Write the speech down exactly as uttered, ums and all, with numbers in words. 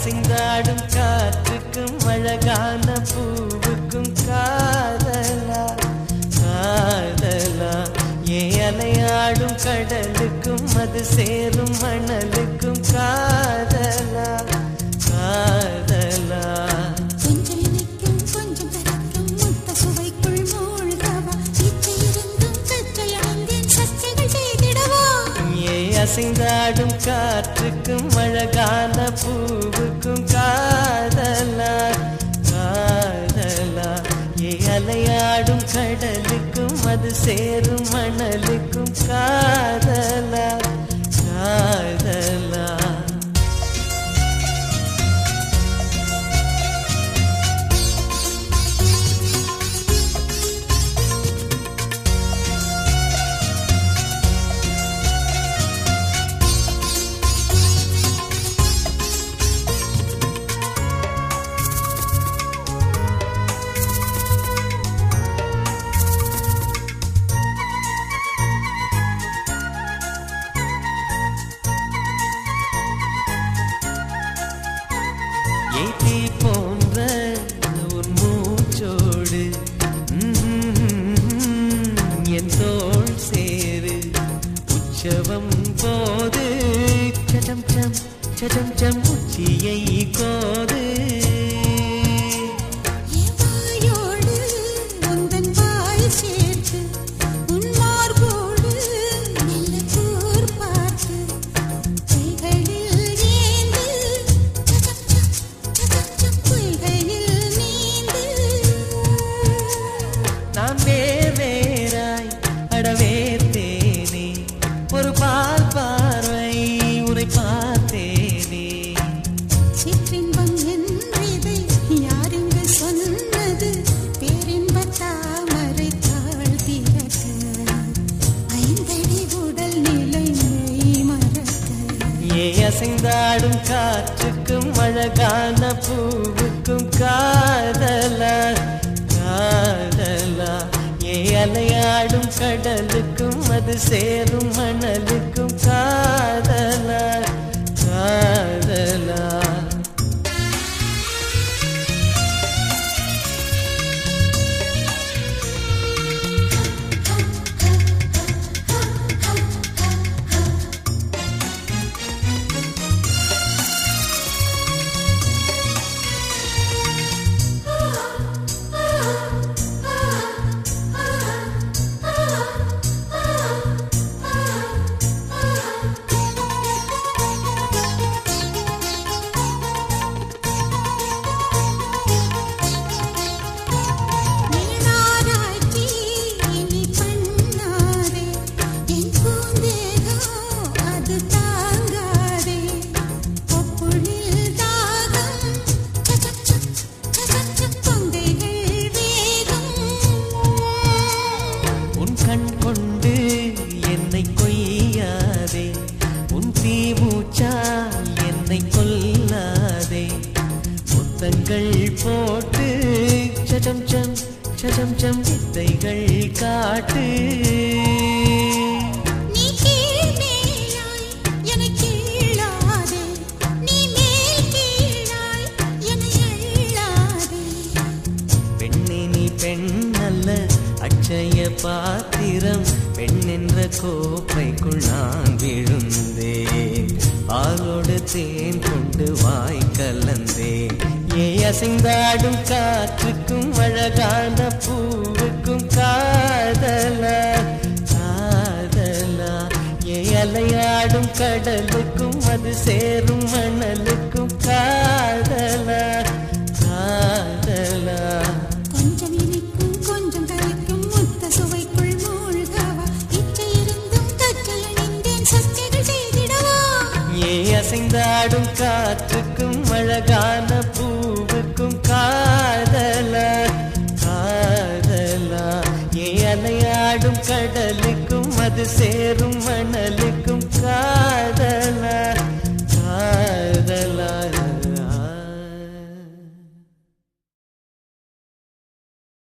அசைந்தாடும் காற்றுக்கும் அழகான பூவுக்கும் காதலா காதலா ஏ அலையாடும் கடலுக்கும் அது சேரும் மணலுக்கும் காதலா காதலா கொஞ்சம் இனிக்கும் கொஞ்சம் கரைக்கும் முத்த சுவைக்குள் மூழ்கவா இச்சை இருந்தும் சற்றை அணிந்தேன் சர்ச்சைகள் செய்திடவா ஏ அசைந்தாடும் காற்றுக்கும் அழகான பூவுக்கும் காதலா காதலா ஏ அலையாடும் கடலுக்கும் அது சேரும் மணலுக்கும் காதலா காதலா ஏத்தி போன்ற உன் மூச்சோடு என் தோள் சேரு உற்சவம் போது சடம் சம் சடம் சம் உச்சியை கோது வாயோடு உந்தன் வாய் சேர்த்து உன் மார்போடு மெல்ல கூர் பார்த்து கைகளில் ஏந்து சச்சம் சச்சம் பொய்கையில் நீந்து நான் வேர் வேறாய் அடவே தேனே ஒரு பால் பார்வை உரை பார்த்தேனே சிற்றின்பம் என்றதை யாரெங்கு சொன்னது பேரின்ப தாமரை தாழ்த்திறக்க ஐந்தடி உடல் நிலை மெய் மறக்க ஏ அசைந்தாடும் காற்றுக்கும் அழகான பூவுக்கும் காதலா காதலா ஏ அலையாடும் கடலுக்கும் அது சேரும் மணலுக்கும் காதலா காதலா நீனாராய்ச்சி இனி பண்ணாதே என் பூந்தேகம் அது தாங்காதே ஒப்புளில் தாகம் சச்சம் சச்சம் கொங்கைகள் வேகம் உன் கண் கொண்டு என்னை கொய்யாதே உன் தீமூச்சால் என்னை கொல்லாதே முத்தங்கள் போட்டு சடம் சம் சடம் சம் வித்தைகள் காட்டு நீ கீழ் மேலாய் என்னை கீழாதே நீ மேல் கீழாய் என்னை அள்ளாதே பெண்ணே நீ பெண் அல்ல அட்சய பாத்திரம் பெண் என்ற கோப்பைக்குள் நான் விழுந்தேன் பாலோடு தேன் கொண்டு வாய் கலந்தேன் ஏ அசைந்தாடும் காற்றுக்கும் அழகான பூவுக்கும் காதலா காதலா ஏ அலையாடும் கடலுக்கும் அது சேரும் மணலுக்கும் காதலா காதலா கொஞ்சம் இனிக்கும் கொஞ்சம் கரைக்கும் முத்த சுவைக்குள் மூழ்கவா இச்சை இருந்தும் கற்றை அணிந்தேன் சர்ச்சைகள் செய்திடவா ஏ அசைந்தாடும் காற்றுக்கும் அழகான பூவுக்கும் காதலா காதலா ஏ அலையாடும் கடலுக்கும் அது சேரும் மணலுக்கும் காதலா